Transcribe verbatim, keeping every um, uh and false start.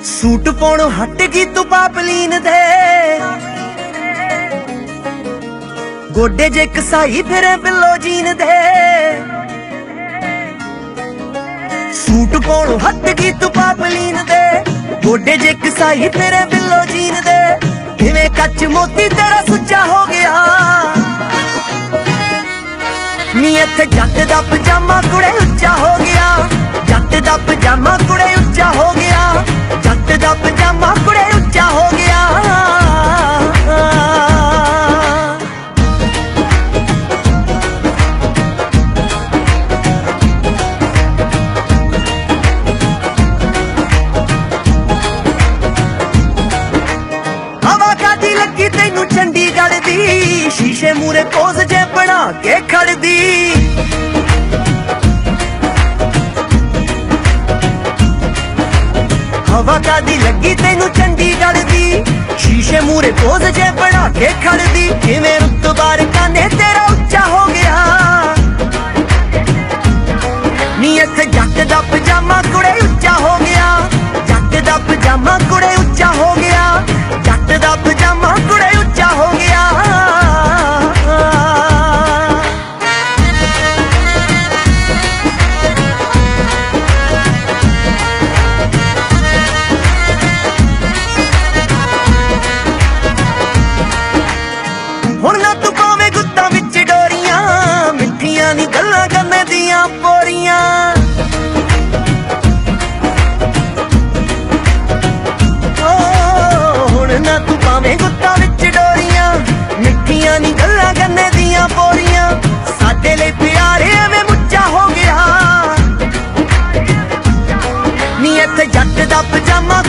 Suit पाउणों हट गई तू पापलीन दे, गोडे जे कसाई फिरे बिल्लो जीन दे। सूट पाउणों हट गई तू पापलीन दे, गोडे जे कसाई फिरे बिल्लो जीन दे। किवें कच मोती तेरा सुच्चा हो गया नी, इत्थे जट दा पजामा कुड़े उच्चा हो गया। जट दा पजामा कुड़े उच्चा हो गया, जट दा पजामा कुड़े उच्चा हो गया। हवा कादी लगी तैनू चंडीगढ़ दी, शीशे मूरे पोज जे बना के खड़दी। हवा कादी लगी तैनू चंडीगढ़ दी, शीशे मूरे पोज जे बना के खड़दी। किवें रुतबा काने तेरा उच्चा हो गया नी, इत्थे जट दा पजामा कुड़े उच्चा हो गया। जट दा पजामा कुड़े उच्चा हो गया, जट दा पजामा कुड़े उच्चा हो गया। हुण ना तू पावे गुत्तां विच डोरियां, मिठियां नी गल्लां करने दियां पोरियां। हुण ना तू पावे गुत्तां विच डोरियां, मिठियां नी गल्लां करने दियां पोरियां। साडे लई प्यार एवें मुच्चा हो गया नी, इत्थे जट दा पजामा